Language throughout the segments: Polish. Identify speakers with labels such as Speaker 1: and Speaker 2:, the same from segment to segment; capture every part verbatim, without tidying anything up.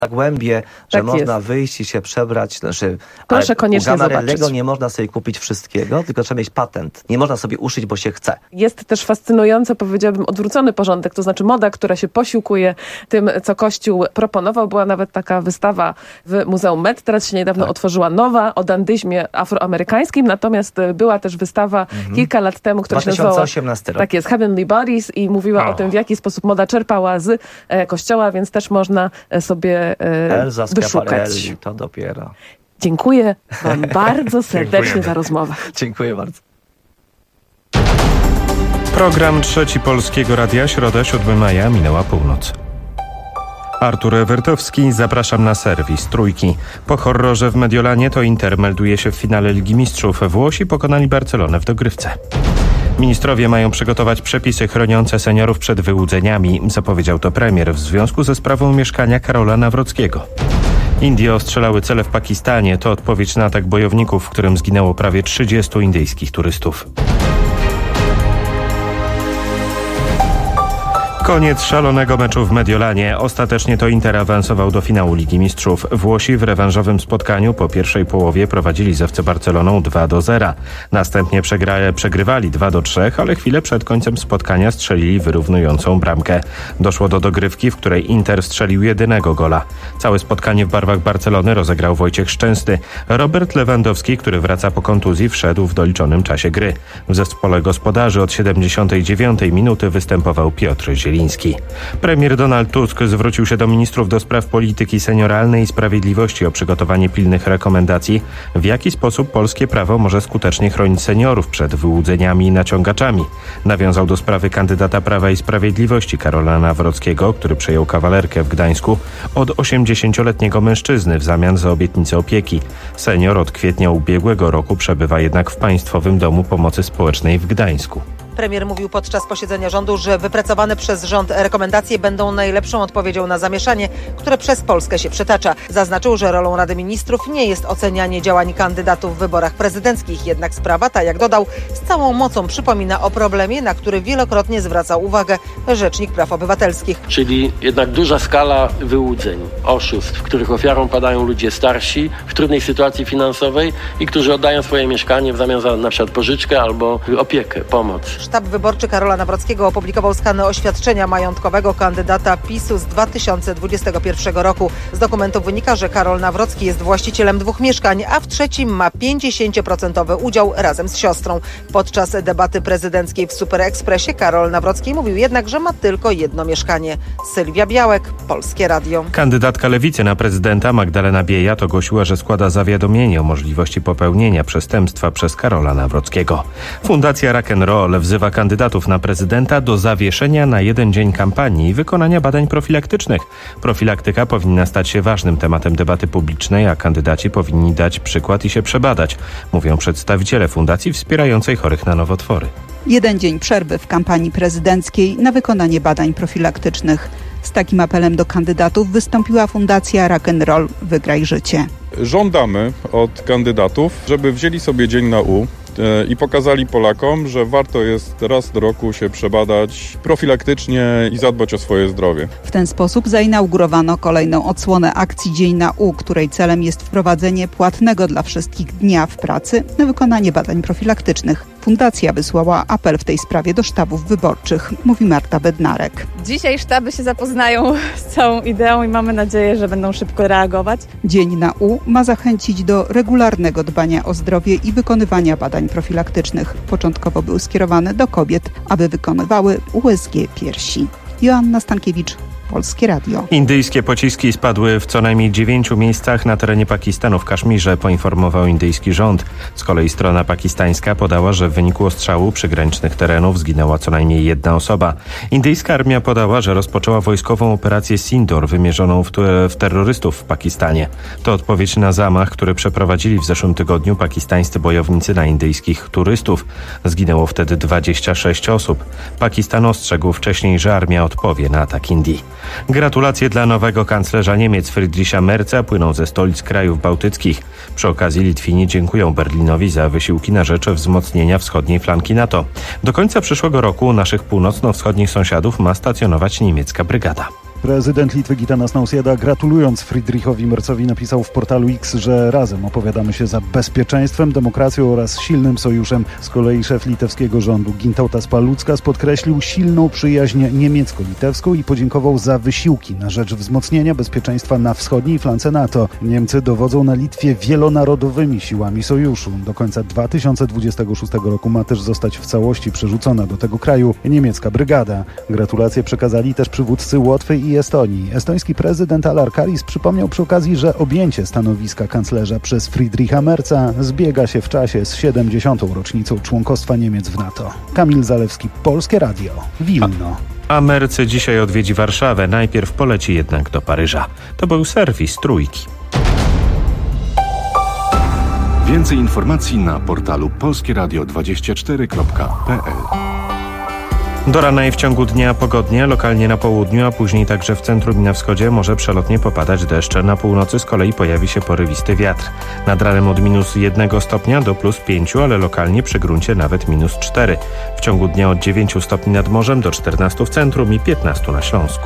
Speaker 1: głębie, że
Speaker 2: Tak
Speaker 1: można
Speaker 2: jest.
Speaker 1: wyjść i się przebrać. Znaczy,
Speaker 2: Proszę
Speaker 1: ale
Speaker 2: koniecznie
Speaker 1: u Ganarellego
Speaker 2: zobaczyć.
Speaker 1: nie można sobie kupić wszystkiego, tylko trzeba mieć patent. Nie można sobie uszyć, bo się chce.
Speaker 2: Jest też fascynujący, powiedziałabym, odwrócony porządek, to znaczy moda, która się posiłkuje tym, co Kościół proponował. Była nawet taka wystawa w Muzeum Met. Teraz się niedawno
Speaker 1: Tak.
Speaker 2: otworzyła nowa o dandyzmie afroamerykańskim, natomiast była też wystawa mhm. kilka lat temu, która się
Speaker 1: dwa tysiące
Speaker 2: nazywała
Speaker 1: osiemnasty rok.
Speaker 2: tak jest, Heavenly Bodies i mówiła
Speaker 1: O.
Speaker 2: o tym, w jaki sposób moda czerpała z e, Kościoła, więc też można e, sobie e,
Speaker 1: Elza
Speaker 2: wyszukać.
Speaker 1: Schiaparelli, to dopiero.
Speaker 2: Dziękuję wam bardzo serdecznie za rozmowę.
Speaker 1: Dziękuję bardzo.
Speaker 3: Program Trzeci Polskiego Radia, środa siódmego maja, minęła północ. Artur Ewertowski, zapraszam na serwis Trójki. Po horrorze w Mediolanie to Inter melduje się w finale Ligi Mistrzów. Włosi pokonali Barcelonę w dogrywce. Ministrowie mają przygotować przepisy chroniące seniorów przed wyłudzeniami, zapowiedział to premier w związku ze sprawą mieszkania Karola Nawrockiego. Indie ostrzelały cele w Pakistanie. To odpowiedź na atak bojowników, w którym zginęło prawie trzydziestu indyjskich turystów. Koniec szalonego meczu w Mediolanie. Ostatecznie to Inter awansował do finału Ligi Mistrzów. Włosi w rewanżowym spotkaniu po pierwszej połowie prowadzili z F C Barceloną dwa do zera. Następnie przegra- przegrywali dwa do trzech, ale chwilę przed końcem spotkania strzelili wyrównującą bramkę. Doszło do dogrywki, w której Inter strzelił jedynego gola. Całe spotkanie w barwach Barcelony rozegrał Wojciech Szczęsny. Robert Lewandowski, który wraca po kontuzji, wszedł w doliczonym czasie gry. W zespole gospodarzy od siedemdziesiątej dziewiątej minuty występował Piotr Zieliński. Premier Donald Tusk zwrócił się do ministrów do spraw polityki senioralnej i sprawiedliwości o przygotowanie pilnych rekomendacji, w jaki sposób polskie prawo może skutecznie chronić seniorów przed wyłudzeniami i naciągaczami. Nawiązał do sprawy kandydata Prawa i Sprawiedliwości Karola Nawrockiego, który przejął kawalerkę w Gdańsku od osiemdziesięcioletniego mężczyzny w zamian za obietnicę opieki. Senior od kwietnia ubiegłego roku przebywa jednak w Państwowym Domu Pomocy Społecznej w Gdańsku.
Speaker 4: Premier mówił podczas posiedzenia rządu, że wypracowane przez rząd rekomendacje będą najlepszą odpowiedzią na zamieszanie, które przez Polskę się przetacza. Zaznaczył, że rolą Rady Ministrów nie jest ocenianie działań kandydatów w wyborach prezydenckich. Jednak sprawa ta, jak dodał, z całą mocą przypomina o problemie, na który wielokrotnie zwracał uwagę Rzecznik Praw Obywatelskich.
Speaker 5: Czyli jednak duża skala wyłudzeń, oszustw, których ofiarą padają ludzie starsi w trudnej sytuacji finansowej i którzy oddają swoje mieszkanie w zamian za na przykład pożyczkę albo opiekę, pomoc.
Speaker 4: Sztab wyborczy Karola Nawrockiego opublikował skany oświadczenia majątkowego kandydata PiSu z dwa tysiące dwudziestego pierwszego roku. Z dokumentów wynika, że Karol Nawrocki jest właścicielem dwóch mieszkań, a w trzecim ma pięćdziesięcioprocentowy udział razem z siostrą. Podczas debaty prezydenckiej w Super Expressie Karol Nawrocki mówił jednak, że ma tylko jedno mieszkanie. Sylwia Białek, Polskie Radio.
Speaker 3: Kandydatka Lewicy na prezydenta Magdalena Biejat ogłosiła, że składa zawiadomienie o możliwości popełnienia przestępstwa przez Karola Nawrockiego. Fundacja Rock'n'Roll wzywa kandydatów na prezydenta do zawieszenia na jeden dzień kampanii i wykonania badań profilaktycznych. Profilaktyka powinna stać się ważnym tematem debaty publicznej, a kandydaci powinni dać przykład i się przebadać, mówią przedstawiciele fundacji wspierającej chorych na nowotwory.
Speaker 6: Jeden dzień przerwy w kampanii prezydenckiej na wykonanie badań profilaktycznych. Z takim apelem do kandydatów wystąpiła Fundacja Rock'n'Roll Wygraj Życie.
Speaker 7: Żądamy od kandydatów, żeby wzięli sobie dzień na U i pokazali Polakom, że warto jest raz do roku się przebadać profilaktycznie i zadbać o swoje zdrowie.
Speaker 6: W ten sposób zainaugurowano kolejną odsłonę akcji Dzień na U, której celem jest wprowadzenie płatnego dla wszystkich dnia w pracy na wykonanie badań profilaktycznych. Fundacja wysłała apel w tej sprawie do sztabów wyborczych, mówi Marta Bednarek.
Speaker 8: Dzisiaj sztaby się zapoznają z całą ideą i mamy nadzieję, że będą szybko reagować.
Speaker 6: Dzień na U ma zachęcić do regularnego dbania o zdrowie i wykonywania badań profilaktycznych. Początkowo był skierowany do kobiet, aby wykonywały U S G piersi. Joanna Stankiewicz, Polskie Radio.
Speaker 3: Indyjskie pociski spadły w co najmniej dziewięciu miejscach na terenie Pakistanu w Kaszmirze, poinformował indyjski rząd. Z kolei strona pakistańska podała, że w wyniku ostrzału przygranicznych terenów zginęła co najmniej jedna osoba. Indyjska armia podała, że rozpoczęła wojskową operację Sindoor wymierzoną w, w terrorystów w Pakistanie. To odpowiedź na zamach, który przeprowadzili w zeszłym tygodniu pakistańscy bojownicy na indyjskich turystów. Zginęło wtedy dwadzieścia sześć osób. Pakistan ostrzegł wcześniej, że armia odpowie na atak Indii. Gratulacje dla nowego kanclerza Niemiec Friedricha Merza płyną ze stolic krajów bałtyckich. Przy okazji Litwini dziękują Berlinowi za wysiłki na rzecz wzmocnienia wschodniej flanki NATO. Do końca przyszłego roku u naszych północno-wschodnich sąsiadów ma stacjonować niemiecka brygada.
Speaker 9: Prezydent Litwy Gitanas Nausėda, gratulując Friedrichowi Merzowi, napisał w portalu X, że razem opowiadamy się za bezpieczeństwem, demokracją oraz silnym sojuszem. Z kolei szef litewskiego rządu Gintautas Paluckas podkreślił silną przyjaźń niemiecko-litewską i podziękował za wysiłki na rzecz wzmocnienia bezpieczeństwa na wschodniej flance NATO. Niemcy dowodzą na Litwie wielonarodowymi siłami sojuszu. Do końca dwa tysiące dwudziestego szóstego roku ma też zostać w całości przerzucona do tego kraju niemiecka brygada. Gratulacje przekazali też przywódcy Łotwy i Estonii. Estoński prezydent Alar Karis przypomniał przy okazji, że objęcie stanowiska kanclerza przez Friedricha Merza zbiega się w czasie z siedemdziesiątą rocznicą członkostwa Niemiec w NATO. Kamil Zalewski, Polskie Radio, Wilno.
Speaker 3: A Mercy dzisiaj odwiedzi Warszawę. Najpierw poleci jednak do Paryża. To był serwis Trójki.
Speaker 10: Więcej informacji na portalu polskie radio dwadzieścia cztery kropka p l.
Speaker 3: Do rana i w ciągu dnia pogodnie, lokalnie na południu, a później także w centrum i na wschodzie może przelotnie popadać deszcz. Na północy z kolei pojawi się porywisty wiatr. Nad ranem od minus jednego stopnia do plus pięciu, ale lokalnie przy gruncie nawet minus cztery. W ciągu dnia od dziewięciu stopni nad morzem do czternastu w centrum i piętnastu na Śląsku.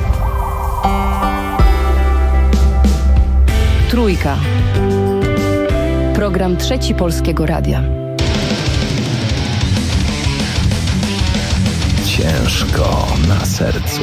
Speaker 11: Trójka. Program Trzeci Polskiego Radia.
Speaker 12: Ciężko na sercu.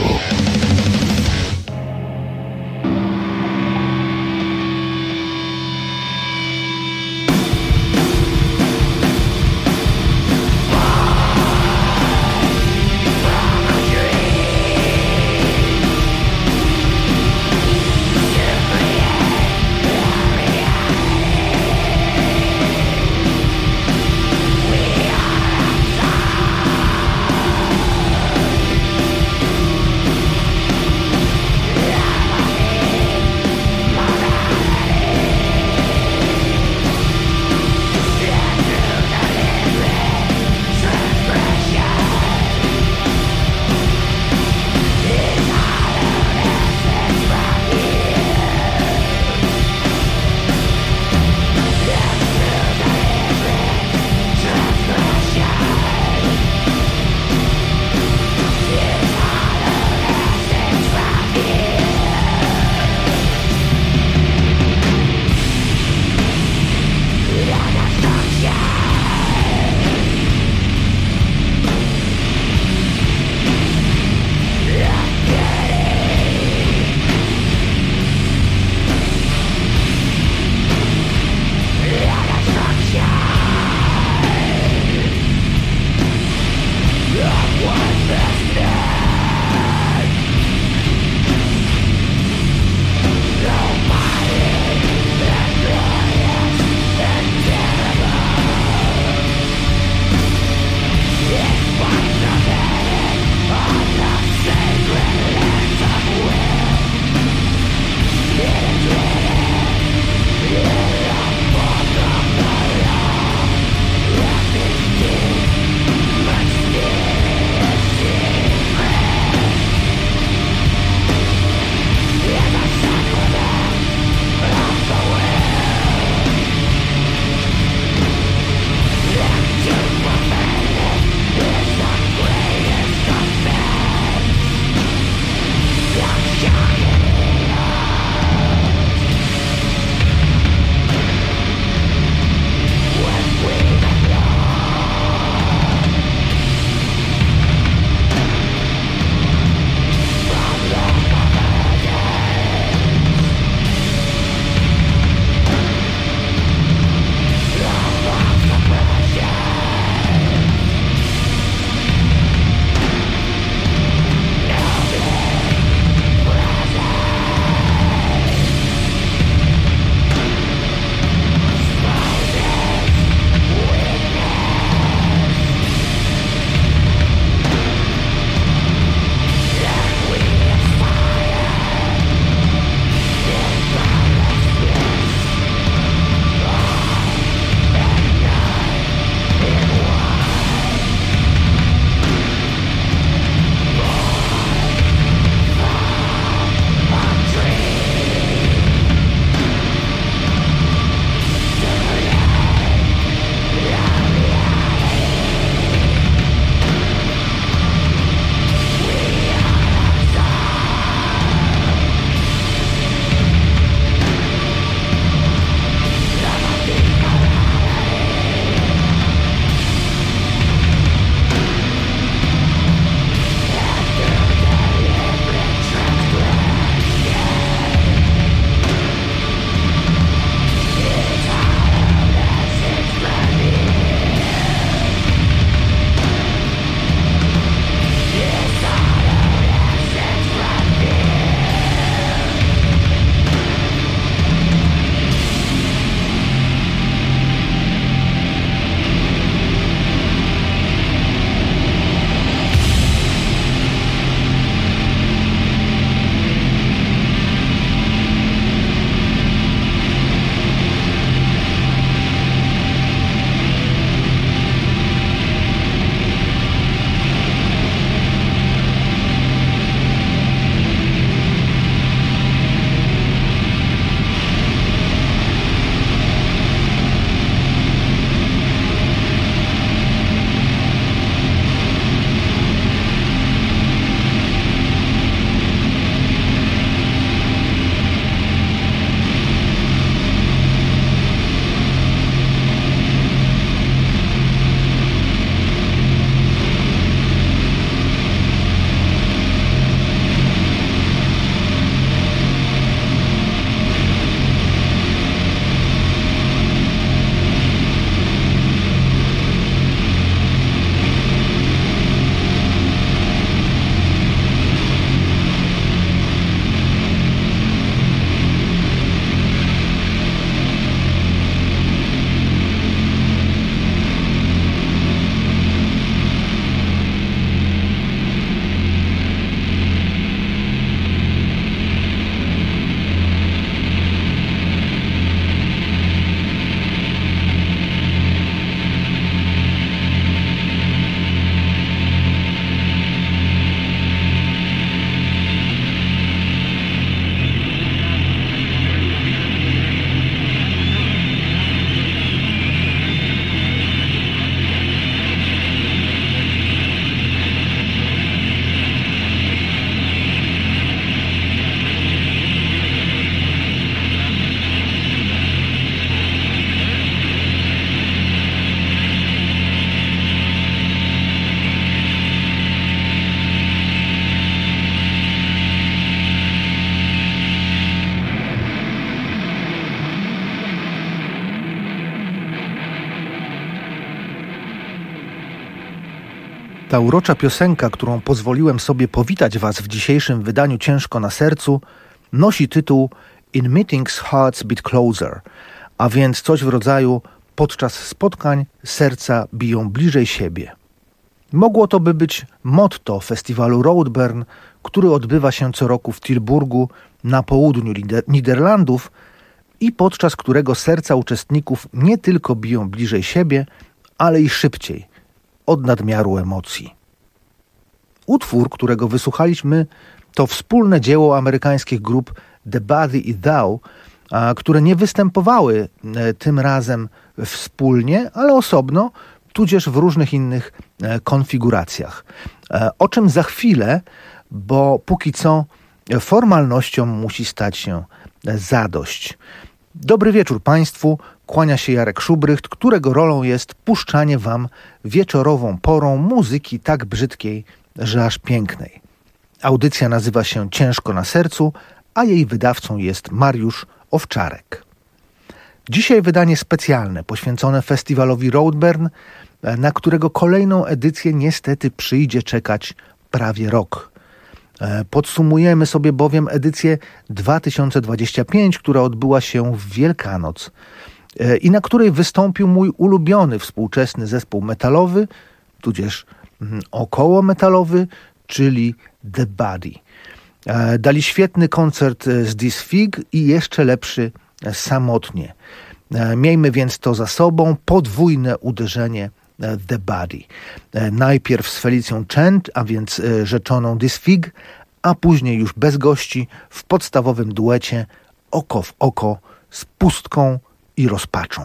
Speaker 13: Ta urocza piosenka, którą pozwoliłem sobie powitać Was w dzisiejszym wydaniu Ciężko na sercu, nosi tytuł In Meetings Hearts Beat Closer, a więc coś w rodzaju podczas spotkań serca biją bliżej siebie. Mogło to by być motto festiwalu Roadburn, który odbywa się co roku w Tilburgu na południu Niderlandów i podczas którego serca uczestników nie tylko biją bliżej siebie, ale i szybciej, od nadmiaru emocji. Utwór, którego wysłuchaliśmy, to wspólne dzieło amerykańskich grup The Body i Thou, które nie występowały tym razem wspólnie, ale osobno, tudzież w różnych innych konfiguracjach. O czym za chwilę, bo póki co formalnością musi stać się zadość. Dobry wieczór Państwu, kłania się Jarek Szubrycht, którego rolą jest puszczanie Wam wieczorową porą muzyki tak brzydkiej, że aż pięknej. Audycja nazywa się Ciężko na sercu, a jej wydawcą jest Mariusz Owczarek. Dzisiaj wydanie specjalne poświęcone festiwalowi Roadburn, na którego kolejną edycję niestety przyjdzie czekać prawie rok. Podsumujemy sobie bowiem edycję dwa tysiące dwudziestą piątą, która odbyła się w Wielkanoc i na której wystąpił mój ulubiony współczesny zespół metalowy, tudzież około metalowy, czyli The Body. Dali świetny koncert z This Fig i jeszcze lepszy samotnie. Miejmy więc to za sobą, podwójne uderzenie The Body. Najpierw z Felicją Chant, a więc rzeczoną This Fig, a później już bez gości w podstawowym duecie oko w oko z pustką i rozpaczą.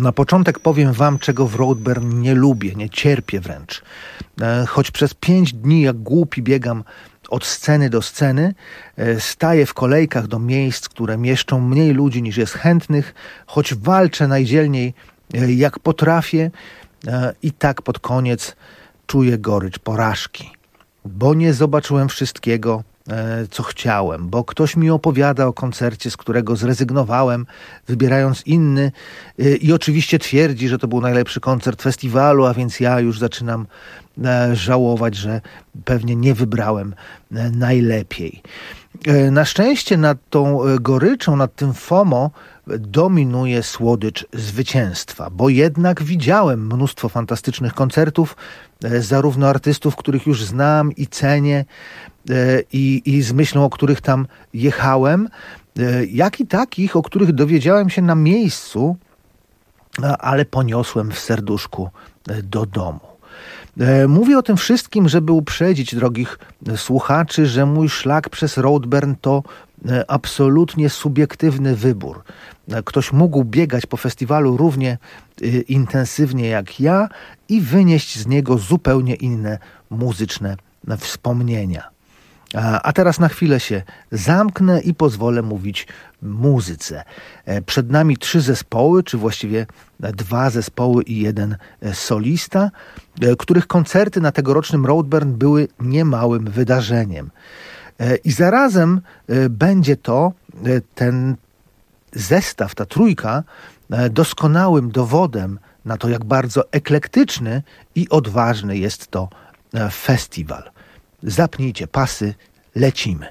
Speaker 13: Na początek powiem wam, czego w Roadburn nie lubię, nie cierpię wręcz. Choć przez pięć dni jak głupi biegam od sceny do sceny, staję w kolejkach do miejsc, które mieszczą mniej ludzi niż jest chętnych, choć walczę najdzielniej jak potrafię i tak pod koniec czuję gorycz porażki. Bo nie zobaczyłem wszystkiego, co chciałem, bo ktoś mi opowiada o koncercie, z którego zrezygnowałem, wybierając inny i oczywiście twierdzi, że to był najlepszy koncert festiwalu, a więc ja już zaczynam żałować, że pewnie nie wybrałem najlepiej. Na szczęście nad tą goryczą, nad tym FOMO dominuje słodycz zwycięstwa, bo jednak widziałem mnóstwo fantastycznych koncertów, zarówno artystów, których już znam i cenię i, i z myślą, o których tam jechałem, jak i takich, o których dowiedziałem się na miejscu, ale poniosłem w serduszku do domu. Mówię o tym wszystkim, żeby uprzedzić drogich słuchaczy, że mój szlak przez Roadburn to absolutnie subiektywny wybór. Ktoś mógł biegać po festiwalu równie intensywnie jak ja i wynieść z niego zupełnie inne muzyczne wspomnienia. A teraz na chwilę się zamknę i pozwolę mówić muzyce. Przed nami trzy zespoły, czy właściwie dwa zespoły i jeden solista, których koncerty na tegorocznym Roadburn były niemałym wydarzeniem. I zarazem będzie to ten zestaw, ta trójka, doskonałym dowodem na to, jak bardzo eklektyczny i odważny jest to festiwal. Zapnijcie pasy, lecimy.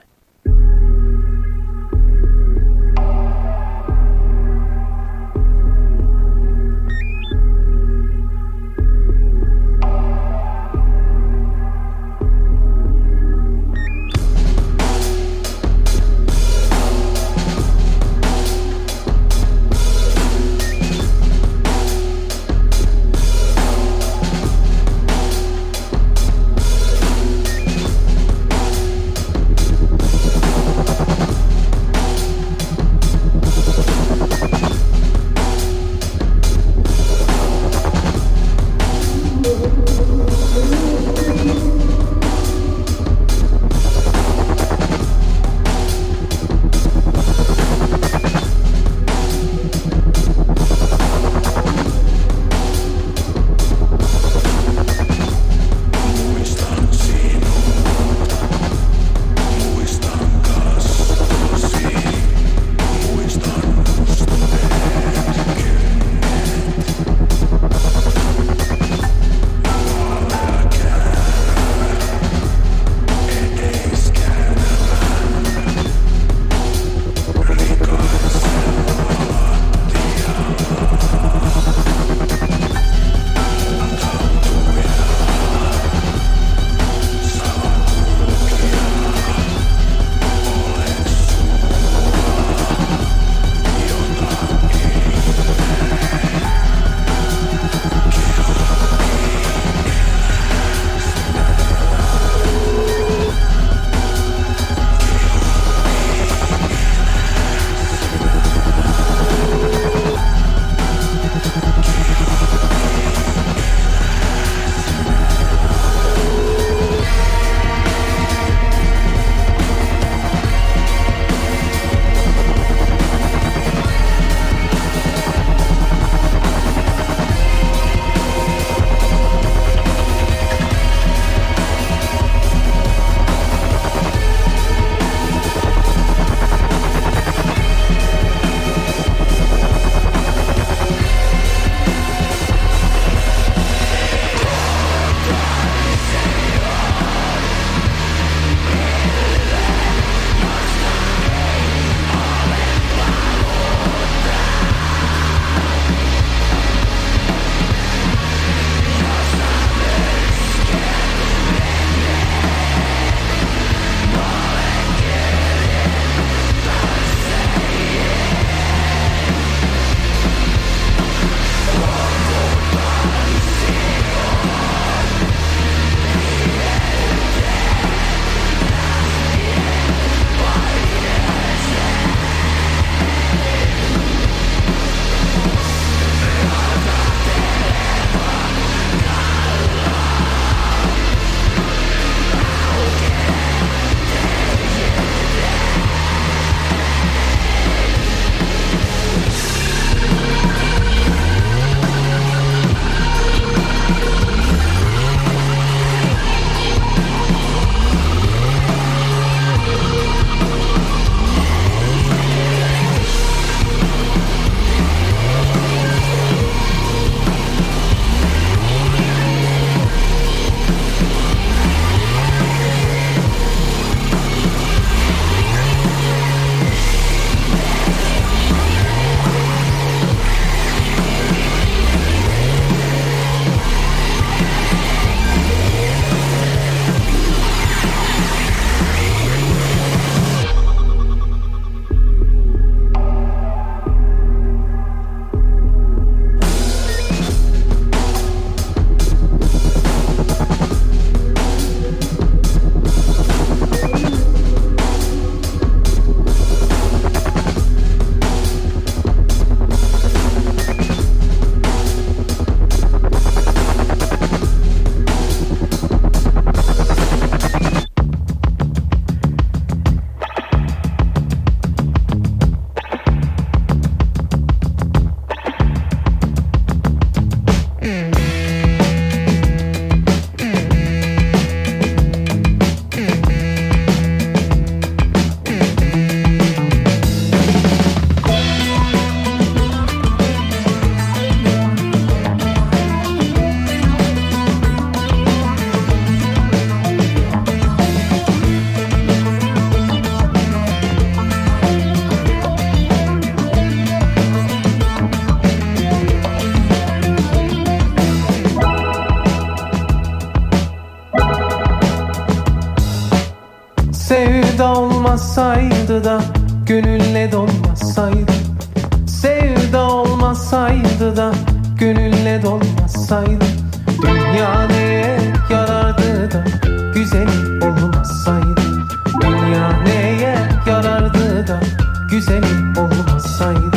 Speaker 14: olmasaydı da gönülle dolmasaydı, sevda olmasaydı da gönülle dolmasaydı, dünya neye yarardı da güzelim olmasaydı, dünya neye yarardı da güzelim olmasaydı.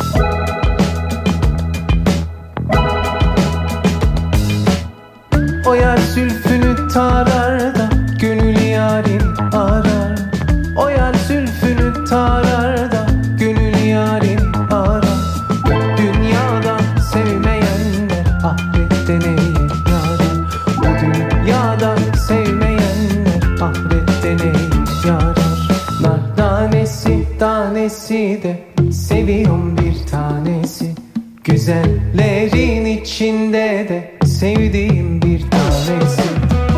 Speaker 14: O yer zülfünü tarar da gönül yarini arar. O yer zülfünü tarar da gönül yarini arar. Dünyada sevmeyenler ahirette neye yarar? Bu dünyada sevmeyenler ahirette neye yarar? Nar tanesi tanesi de seviyorum bir tanesi. Güzellerin içinde de sevdiğim bir tanesi.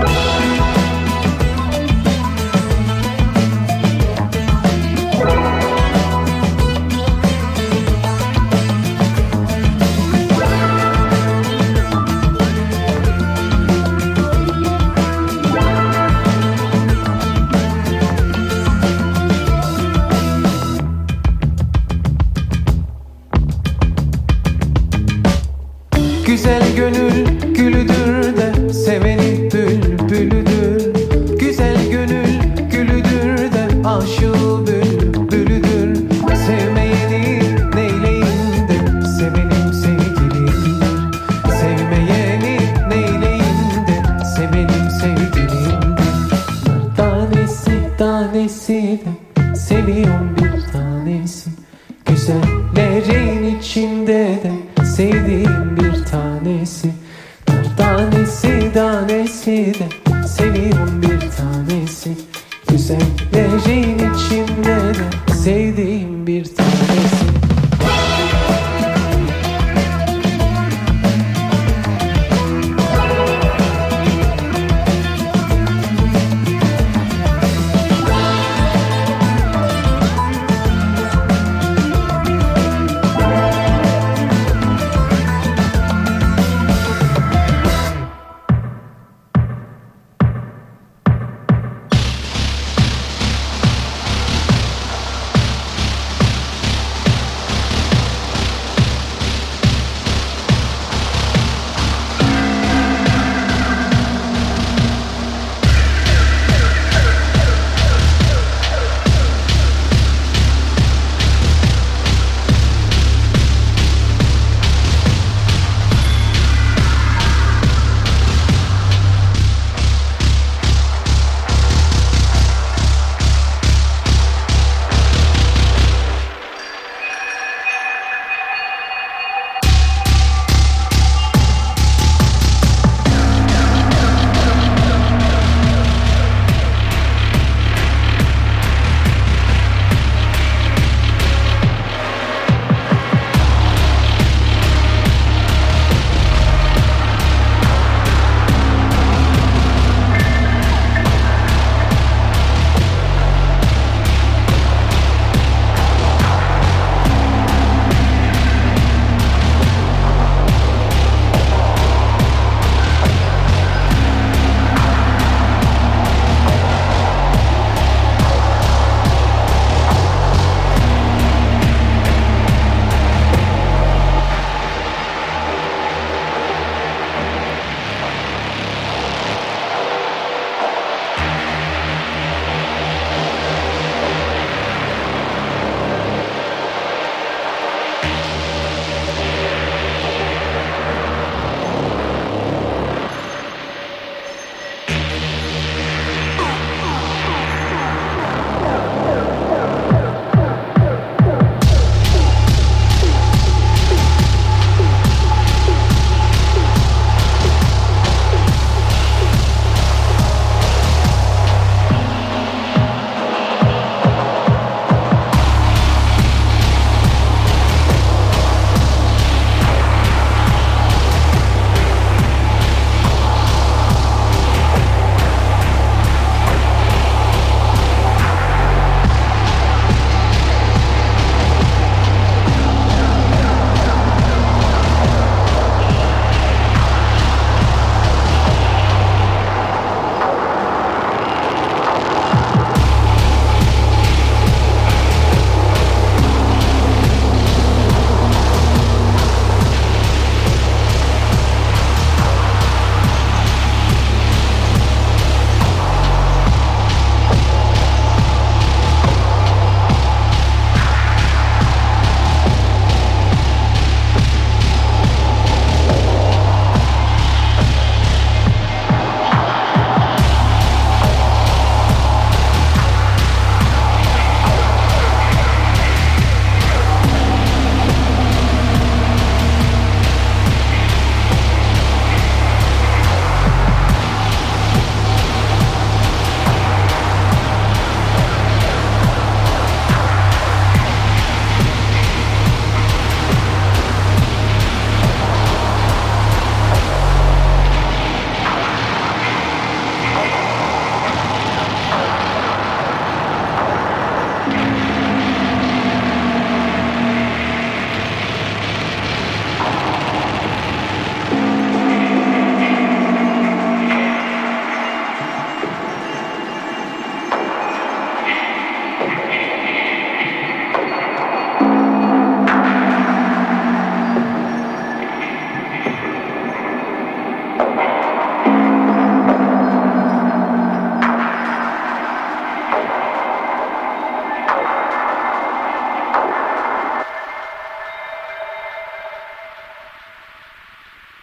Speaker 14: Güzel gönül gülüdür de seveni bülbülüdür. Güzel gönül gülüdür de aşığı bülbülüdür. Sevmeyeni neyleyim de sevenim sevgilimdir. Sevmeyeni neyleyim de sevenim sevgilimdir. Tanesi tanesi de seviyorum bir tanesi. Güzellerin içinde de sevdiğim bir tanesi. Tanesi tanesi de seviyorum bir tanesi. Güzellerin içinde de sevdiğim bir tanesi.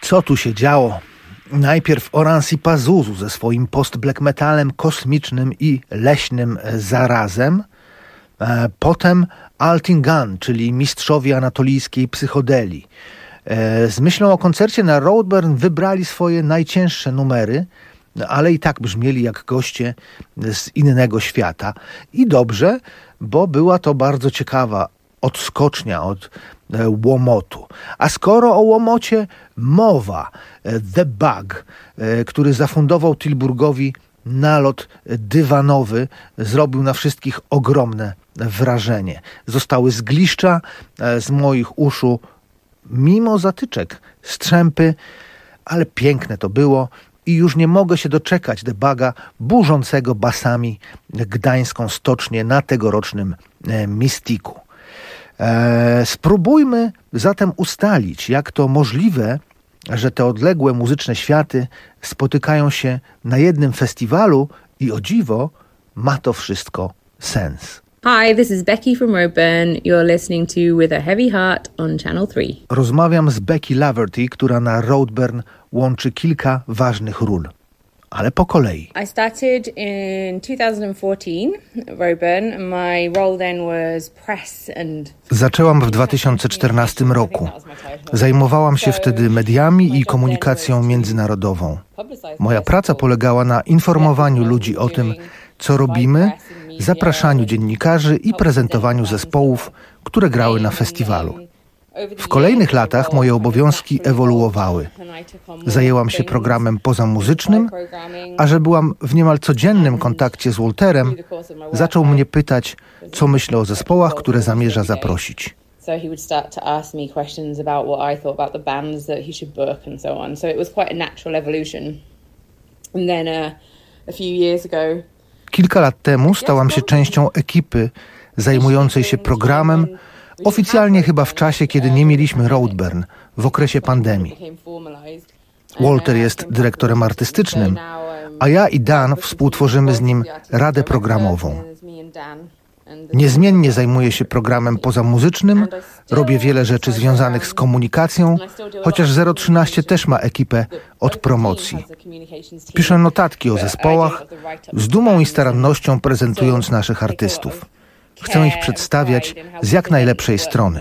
Speaker 13: Co tu się działo? Najpierw Oranssi Pazuzu ze swoim post-black metalem kosmicznym i leśnym zarazem. E, potem Altingan, czyli mistrzowie anatolijskiej psychodelii. E, z myślą o koncercie na Roadburn wybrali swoje najcięższe numery, ale i tak brzmieli jak goście z innego świata. I dobrze, bo była to bardzo ciekawa odskocznia od e, łomotu. A skoro o łomocie mowa, e, The Bug, e, który zafundował Tilburgowi nalot dywanowy, zrobił na wszystkich ogromne wrażenie. Zostały zgliszcza e, z moich uszu, mimo zatyczek, strzępy, ale piękne to było i już nie mogę się doczekać The Buga burzącego basami gdańską stocznię na tegorocznym e, Mistiku. E, spróbujmy zatem ustalić, jak to możliwe, że te odległe muzyczne światy spotykają się na jednym festiwalu i o dziwo ma to wszystko sens.
Speaker 15: Hi, this is Becky from Roadburn. You're listening to With a Heavy Heart on Channel three.
Speaker 13: Rozmawiam z Becky Laverty, która na Roadburn łączy kilka ważnych ról. Ale po kolei.
Speaker 15: I started in two thousand fourteen at Roadburn. My role then was press and...
Speaker 13: Zaczęłam w dwa tysiące czternastym roku. Zajmowałam się wtedy mediami i komunikacją międzynarodową. Moja praca polegała na informowaniu ludzi o tym, co robimy, zapraszaniu dziennikarzy i prezentowaniu zespołów, które grały na festiwalu. W kolejnych latach moje obowiązki ewoluowały. Zajęłam się programem pozamuzycznym, a że byłam w niemal codziennym kontakcie z Walterem, zaczął mnie pytać, co myślę o zespołach, które zamierza zaprosić.
Speaker 15: So he would start to ask me questions about what I thought about the bands that he should book and so on. So it was quite a natural evolution. And then uh, a few years ago...
Speaker 13: Kilka lat temu stałam się częścią ekipy zajmującej się programem, oficjalnie chyba w czasie, kiedy nie mieliśmy Roadburn, w okresie pandemii. Walter jest dyrektorem artystycznym, a ja i Dan współtworzymy z nim radę programową. Niezmiennie zajmuję się programem pozamuzycznym, robię wiele rzeczy związanych z komunikacją, chociaż zero trzynaście też ma ekipę od promocji. Piszę notatki o zespołach, z dumą i starannością prezentując naszych artystów. Chcę ich przedstawiać z jak najlepszej strony.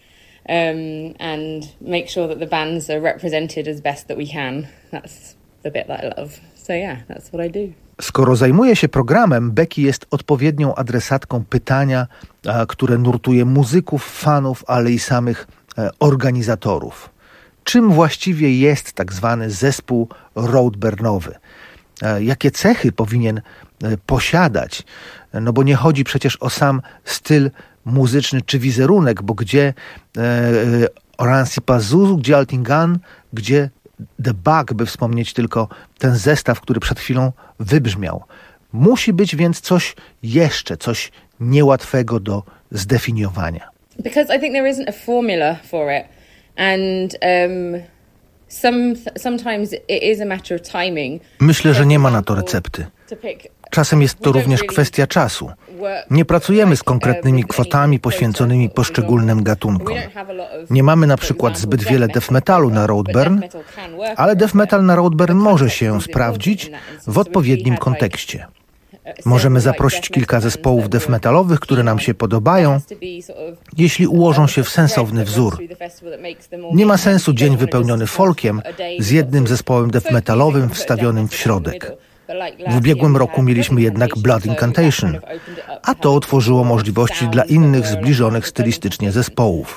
Speaker 13: Skoro zajmuję się programem, Becky jest odpowiednią adresatką pytania, które nurtuje muzyków, fanów, ale i samych organizatorów. Czym właściwie jest tak zwany zespół roadburnowy? Jakie cechy powinien posiadać? No bo nie chodzi przecież o sam styl muzyczny czy wizerunek, bo gdzie e, Oranssi Pazuzu, gdzie Altingan, gdzie The Bug, by wspomnieć tylko ten zestaw, który przed chwilą wybrzmiał. Musi być więc coś jeszcze, coś niełatwego do zdefiniowania.
Speaker 15: Because I think there isn't a formula for it. And um, some, sometimes it is a matter of timing.
Speaker 13: Myślę, że nie ma na to recepty. Czasem jest to również kwestia czasu. Nie pracujemy z konkretnymi kwotami poświęconymi poszczególnym gatunkom. Nie mamy na przykład zbyt wiele death metalu na Roadburn, ale death metal na Roadburn może się sprawdzić w odpowiednim kontekście. Możemy zaprosić kilka zespołów death metalowych, które nam się podobają, jeśli ułożą się w sensowny wzór. Nie ma sensu dzień wypełniony folkiem z jednym zespołem death metalowym wstawionym w środek. W ubiegłym roku mieliśmy jednak Blood Incantation, a to otworzyło możliwości dla innych zbliżonych stylistycznie zespołów.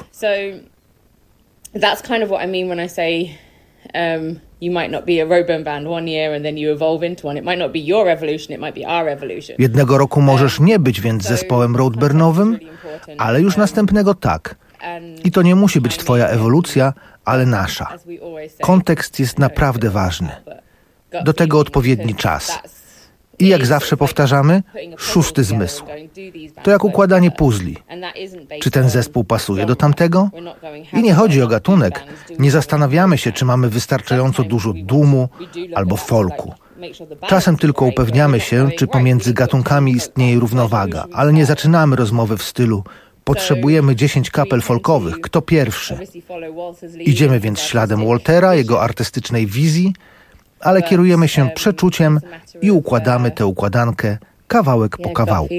Speaker 13: Jednego roku możesz nie być więc zespołem roadburnowym, ale już następnego tak. I to nie musi być twoja ewolucja, ale nasza. Kontekst jest naprawdę ważny. Do tego odpowiedni czas. I jak zawsze powtarzamy, szósty zmysł. To jak układanie puzli. Czy ten zespół pasuje do tamtego? I nie chodzi o gatunek. Nie zastanawiamy się, czy mamy wystarczająco dużo doomu albo folku. Czasem tylko upewniamy się, czy pomiędzy gatunkami istnieje równowaga, ale nie zaczynamy rozmowy w stylu Potrzebujemy dziesięć kapel folkowych. Kto pierwszy? Idziemy więc śladem Waltera, jego artystycznej wizji, ale kierujemy się przeczuciem i układamy tę układankę kawałek po kawałku.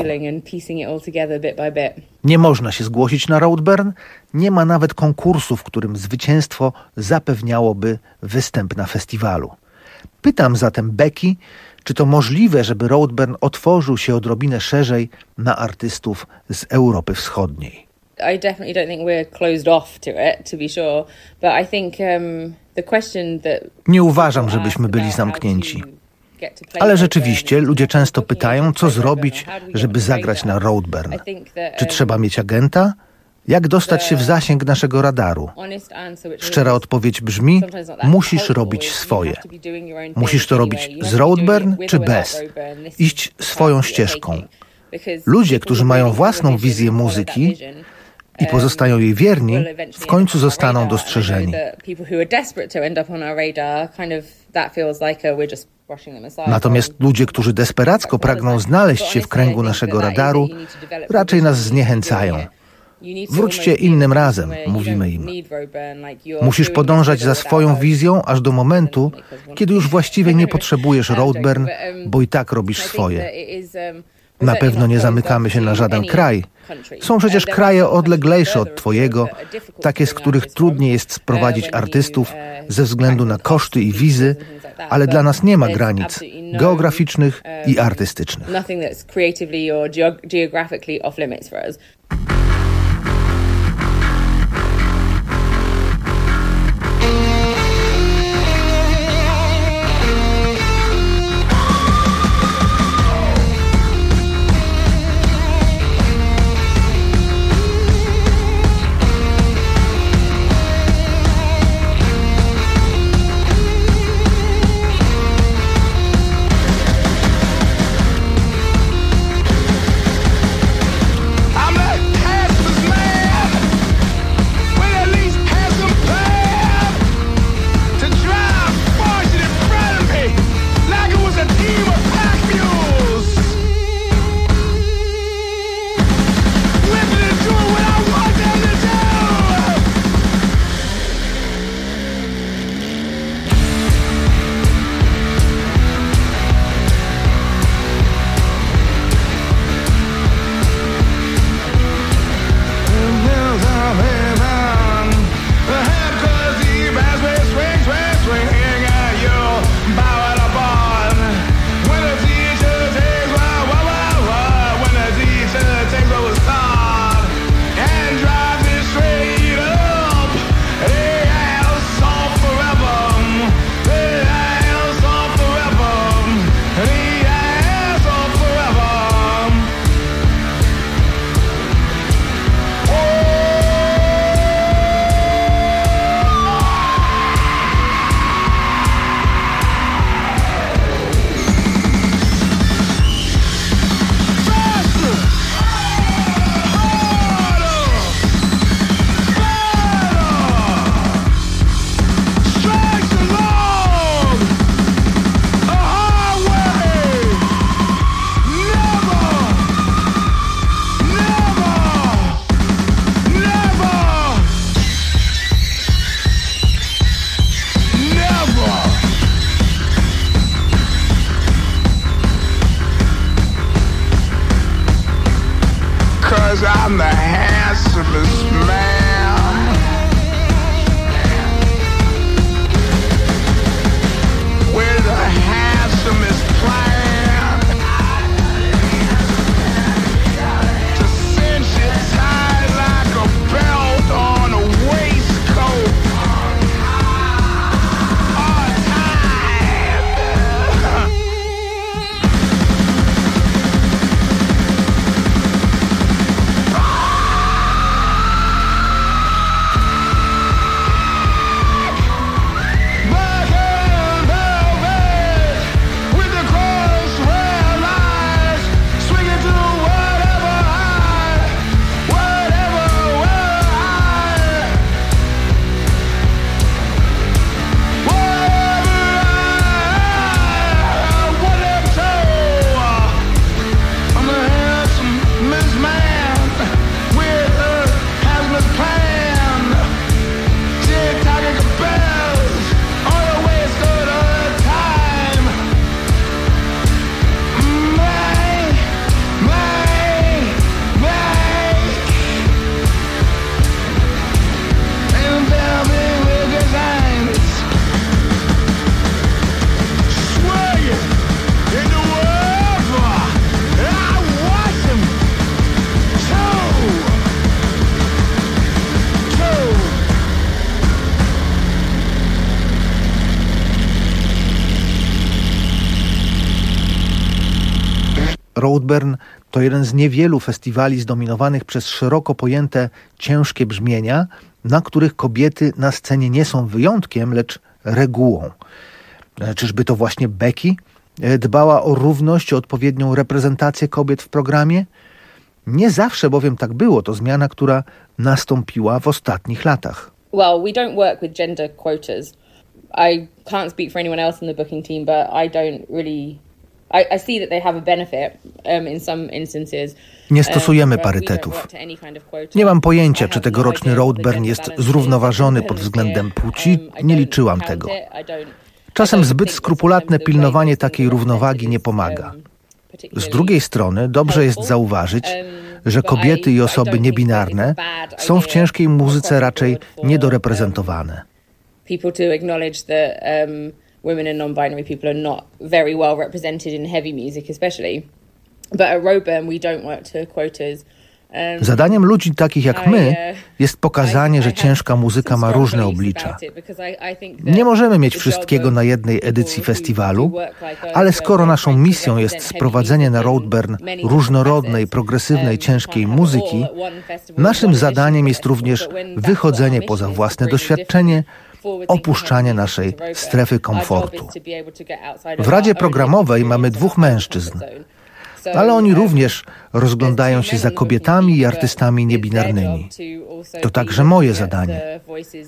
Speaker 13: Nie można się zgłosić na Roadburn, nie ma nawet konkursu, w którym zwycięstwo zapewniałoby występ na festiwalu. Pytam zatem Becky, czy to możliwe, żeby Roadburn otworzył się odrobinę szerzej na artystów z Europy Wschodniej.
Speaker 15: I definitely don't think we're closed off to it, to be sure, but I think um, the question that
Speaker 13: Nie uważam, żebyśmy byli zamknięci. Ale rzeczywiście ludzie często pytają, co zrobić, żeby zagrać na Roadburn. Czy trzeba mieć agenta? Jak dostać się w zasięg naszego radaru? Szczera odpowiedź brzmi, musisz robić swoje. Musisz to robić z Roadburn czy bez. Iść swoją ścieżką. Ludzie, którzy mają własną wizję muzyki i pozostają jej wierni, w końcu zostaną dostrzeżeni. Natomiast ludzie, którzy desperacko pragną znaleźć się w kręgu naszego radaru, raczej nas zniechęcają. Wróćcie innym razem, mówimy im. Musisz podążać za swoją wizją aż do momentu, kiedy już właściwie nie potrzebujesz Roadburn, bo i tak robisz swoje. Na pewno nie zamykamy się na żaden kraj. Są przecież kraje odleglejsze od twojego, takie, z których trudniej jest sprowadzić artystów ze względu na koszty i wizy, ale dla nas nie ma granic geograficznych i artystycznych. Roadburn to jeden z niewielu festiwali zdominowanych przez szeroko pojęte ciężkie brzmienia, na których kobiety na scenie nie są wyjątkiem, lecz regułą. Czyżby to właśnie Becky dbała o równość, o odpowiednią reprezentację kobiet w programie? Nie zawsze bowiem tak było. To zmiana, która nastąpiła w ostatnich latach.
Speaker 15: Well, we don't work with gender quotas. I can't speak for anyone else in the booking team, but I don't really... I, I see that they have a benefit um, in some instances.
Speaker 13: Nie stosujemy parytetów. Nie mam pojęcia, czy tegoroczny Roadburn jest zrównoważony pod względem płci. Nie liczyłam tego. Czasem zbyt skrupulatne pilnowanie takiej równowagi nie pomaga. Z drugiej strony dobrze jest zauważyć, że kobiety i osoby niebinarne są w ciężkiej muzyce raczej niedoreprezentowane.
Speaker 15: Women and non-binary people are not very well represented in heavy music especially. But at Roadburn we don't work to quotas. Um,
Speaker 13: Zadaniem ludzi takich jak my jest pokazanie, że ciężka muzyka ma różne oblicza. Nie możemy mieć wszystkiego na jednej edycji festiwalu, ale skoro naszą misją jest sprowadzenie na Roadburn różnorodnej, progresywnej, ciężkiej muzyki, naszym zadaniem jest również wychodzenie poza własne doświadczenie, opuszczanie naszej strefy komfortu. W Radzie Programowej mamy dwóch mężczyzn, ale oni również rozglądają się za kobietami i artystami niebinarnymi. To także moje zadanie.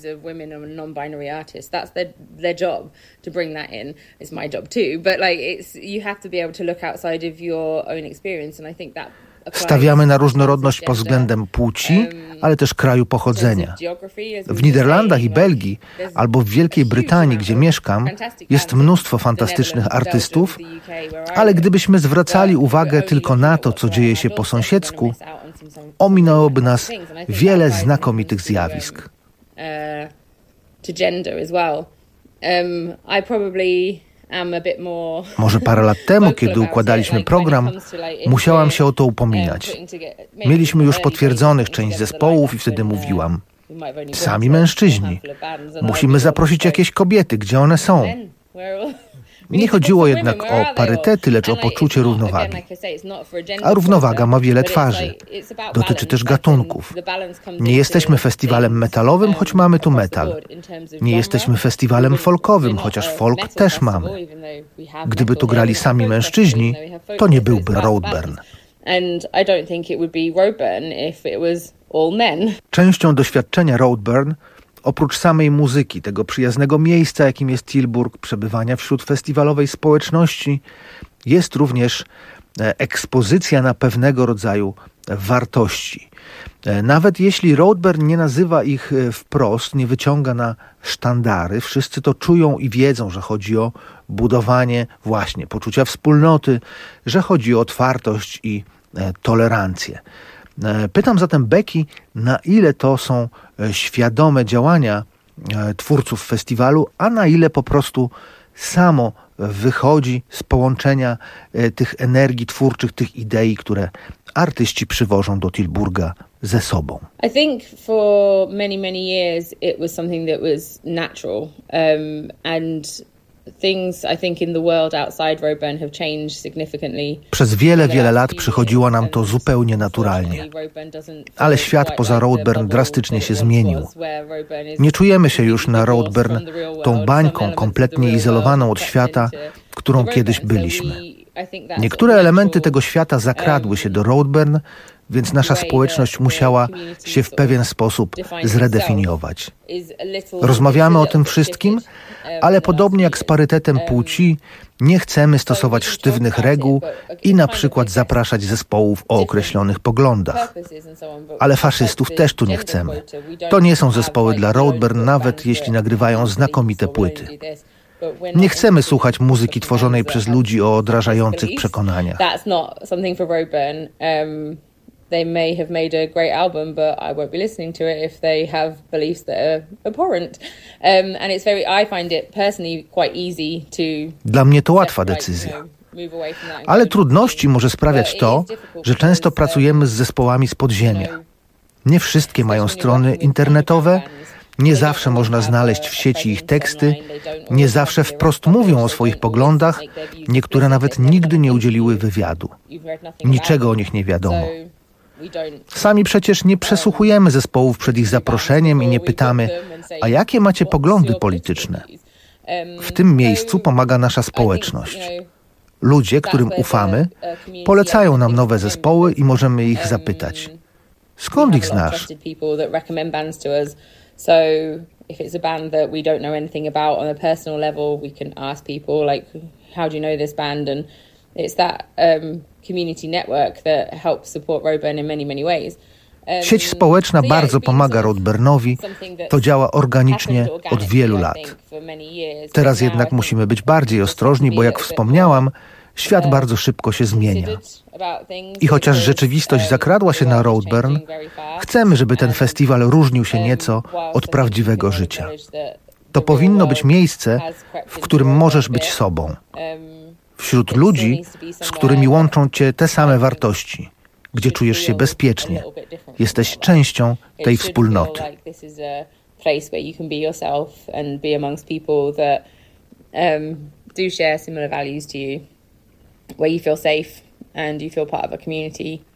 Speaker 13: Stawiamy na różnorodność pod względem płci, ale też kraju pochodzenia. W Niderlandach i Belgii, albo w Wielkiej Brytanii, gdzie mieszkam, jest mnóstwo fantastycznych artystów, ale gdybyśmy zwracali uwagę tylko na to, co dzieje się po sąsiedzku, ominęłoby nas wiele znakomitych zjawisk. Może parę lat temu, kiedy układaliśmy program, musiałam się o to upominać. Mieliśmy już potwierdzonych część zespołów i wtedy mówiłam: sami mężczyźni. Musimy zaprosić jakieś kobiety, gdzie one są. Nie chodziło jednak o parytety, lecz o poczucie równowagi. A równowaga ma wiele twarzy. Dotyczy też gatunków. Nie jesteśmy festiwalem metalowym, choć mamy tu metal. Nie jesteśmy festiwalem folkowym, chociaż folk też mamy. Gdyby tu grali sami mężczyźni, to nie byłby Roadburn. Częścią doświadczenia Roadburn, oprócz samej muzyki, tego przyjaznego miejsca, jakim jest Tilburg, przebywania wśród festiwalowej społeczności, jest również ekspozycja na pewnego rodzaju wartości. Nawet jeśli Roadburn nie nazywa ich wprost, nie wyciąga na sztandary, wszyscy to czują i wiedzą, że chodzi o budowanie właśnie poczucia wspólnoty, że chodzi o otwartość i tolerancję. Pytam zatem Becky, na ile to są świadome działania twórców festiwalu, a na ile po prostu samo wychodzi z połączenia tych energii twórczych, tych idei, które artyści przywożą do Tilburga ze sobą.
Speaker 15: I think for many, many years it was something that was natural um, and things I think in the world outside Roadburn have changed significantly.
Speaker 13: Przez wiele, wiele lat przychodziło nam to zupełnie naturalnie. Ale świat poza Roadburn drastycznie się zmienił. Nie czujemy się już na Roadburn tą bańką kompletnie izolowaną od świata, którą kiedyś byliśmy. Niektóre elementy tego świata zakradły się do Roadburn, więc nasza społeczność musiała się w pewien sposób zredefiniować. Rozmawiamy o tym wszystkim, ale podobnie jak z parytetem płci, nie chcemy stosować sztywnych reguł i na przykład zapraszać zespołów o określonych poglądach. Ale faszystów też tu nie chcemy. To nie są zespoły dla Roadburn, nawet jeśli nagrywają znakomite płyty. Nie chcemy słuchać muzyki tworzonej przez ludzi o odrażających przekonaniach.
Speaker 15: They may have made a great album, but I won't be listening to it if they have beliefs that are abhorrent. Um, and it's very, I find it personally quite easy to...
Speaker 13: Dla mnie to łatwa decyzja. Ale trudności może sprawiać to, że często pracujemy z zespołami z podziemia. Nie wszystkie mają strony internetowe, Nie zawsze można znaleźć w sieci ich teksty, nie zawsze wprost mówią o swoich poglądach, niektóre nawet nigdy nie udzieliły wywiadu. Niczego o nich nie wiadomo. Sami przecież nie przesłuchujemy zespołów przed ich zaproszeniem i nie pytamy, a jakie macie poglądy polityczne? W tym miejscu pomaga nasza społeczność. Ludzie, którym ufamy, polecają nam nowe zespoły i możemy ich zapytać. Skąd ich znasz?
Speaker 15: So if it's a band that we don't know anything about on a personal level, we can ask people like, how do you know this band? And it's that um, community network that helps support Roadburn in many, many ways. Um,
Speaker 13: Sieć społeczna bardzo pomaga Roadburnowi. To działa organicznie od wielu lat. Teraz jednak musimy być bardziej ostrożni, bo jak wspomniałam, świat bardzo szybko się zmienia. I chociaż rzeczywistość zakradła się na Roadburn, chcemy, żeby ten festiwal różnił się nieco od prawdziwego życia. To powinno być miejsce, w którym możesz być sobą. Wśród ludzi, z którymi łączą cię te same wartości, gdzie czujesz się bezpiecznie. Jesteś częścią tej wspólnoty.
Speaker 15: Do share similar values to you, where you feel safe and you feel part of a community